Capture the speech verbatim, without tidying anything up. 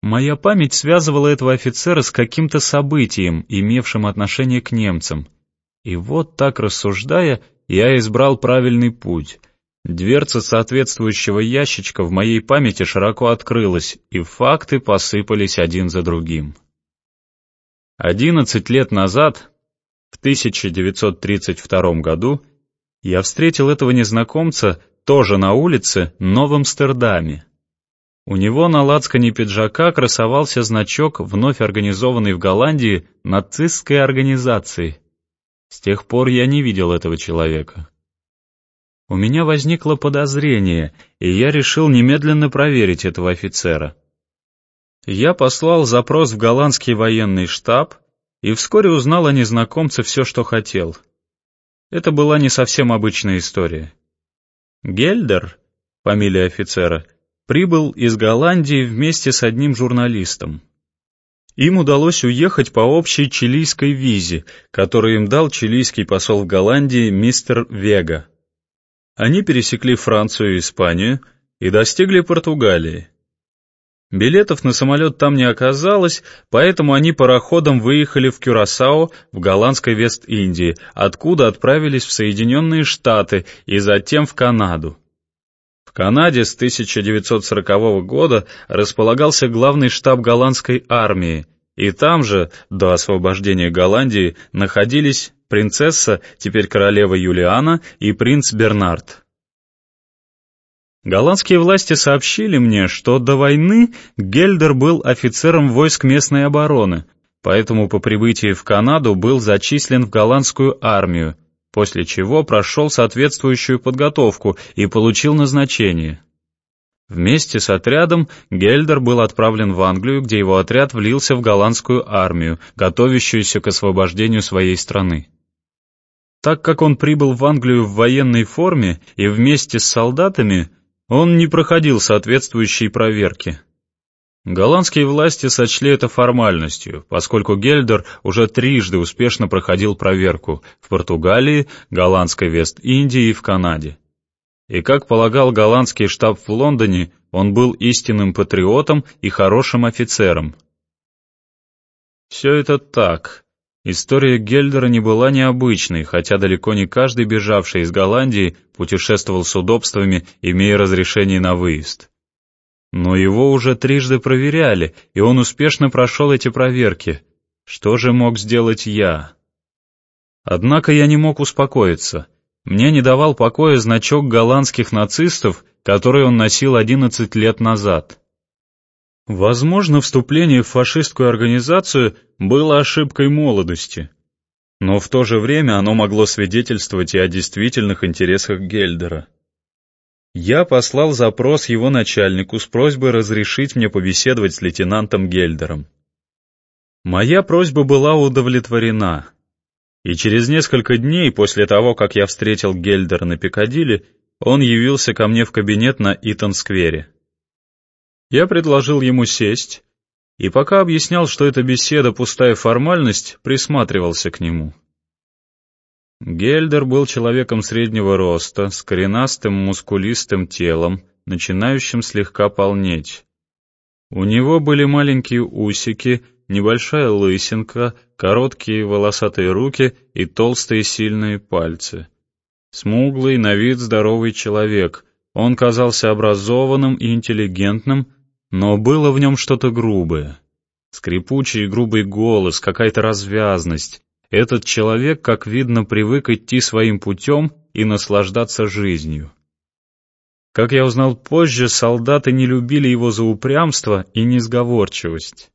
Моя память связывала этого офицера с каким-то событием, имевшим отношение к немцам. И вот так рассуждая, я избрал правильный путь. Дверца соответствующего ящичка в моей памяти широко открылась, и факты посыпались один за другим. Одиннадцать лет назад, в тысяча девятьсот тридцать втором году, я встретил этого незнакомца тоже на улице, но в Амстердаме. У него на лацкане пиджака красовался значок вновь организованной в Голландии нацистской организации. С тех пор я не видел этого человека. У меня возникло подозрение, и я решил немедленно проверить этого офицера. Я послал запрос в голландский военный штаб и вскоре узнал о незнакомце все, что хотел. Это была не совсем обычная история. Гельдер, фамилия офицера, прибыл из Голландии вместе с одним журналистом. Им удалось уехать по общей чилийской визе, которую им дал чилийский посол в Голландии мистер Вега. Они пересекли Францию и Испанию и достигли Португалии. Билетов на самолет там не оказалось, поэтому они пароходом выехали в Кюрасао в голландской Вест-Индии, откуда отправились в Соединенные Штаты и затем в Канаду. В Канаде с тысяча девятьсот сорокового года располагался главный штаб голландской армии, и там же, до освобождения Голландии, находились принцесса, теперь королева Юлиана, и принц Бернард. Голландские власти сообщили мне, что до войны Гельдер был офицером войск местной обороны, поэтому по прибытии в Канаду был зачислен в голландскую армию, после чего прошел соответствующую подготовку и получил назначение. Вместе с отрядом Гельдер был отправлен в Англию, где его отряд влился в голландскую армию, готовящуюся к освобождению своей страны. Так как он прибыл в Англию в военной форме и вместе с солдатами, он не проходил соответствующей проверки. Голландские власти сочли это формальностью, поскольку Гельдер уже трижды успешно проходил проверку в Португалии, голландской Вест-Индии и в Канаде. И, как полагал голландский штаб в Лондоне, он был истинным патриотом и хорошим офицером. Все это так. История Гельдера не была необычной, хотя далеко не каждый бежавший из Голландии путешествовал с удобствами, имея разрешение на выезд. Но его уже трижды проверяли, и он успешно прошел эти проверки. Что же мог сделать я? Однако я не мог успокоиться. Мне не давал покоя значок голландских нацистов, который он носил одиннадцать лет назад. Возможно, вступление в фашистскую организацию было ошибкой молодости, но в то же время оно могло свидетельствовать и о действительных интересах Гельдера. Я послал запрос его начальнику с просьбой разрешить мне побеседовать с лейтенантом Гельдером. Моя просьба была удовлетворена, и через несколько дней после того, как я встретил Гельдера на Пикадилли, он явился ко мне в кабинет на Итон-сквере. Я предложил ему сесть, и пока объяснял, что эта беседа пустая формальность, присматривался к нему. Гельдер был человеком среднего роста, с коренастым мускулистым телом, начинающим слегка полнеть. У него были маленькие усики, небольшая лысинка, короткие волосатые руки и толстые сильные пальцы. Смуглый, на вид здоровый человек. Он казался образованным и интеллигентным, но было в нем что-то грубое. Скрипучий и грубый голос, какая-то развязность. Этот человек, как видно, привык идти своим путем и наслаждаться жизнью. Как я узнал позже, солдаты не любили его за упрямство и несговорчивость.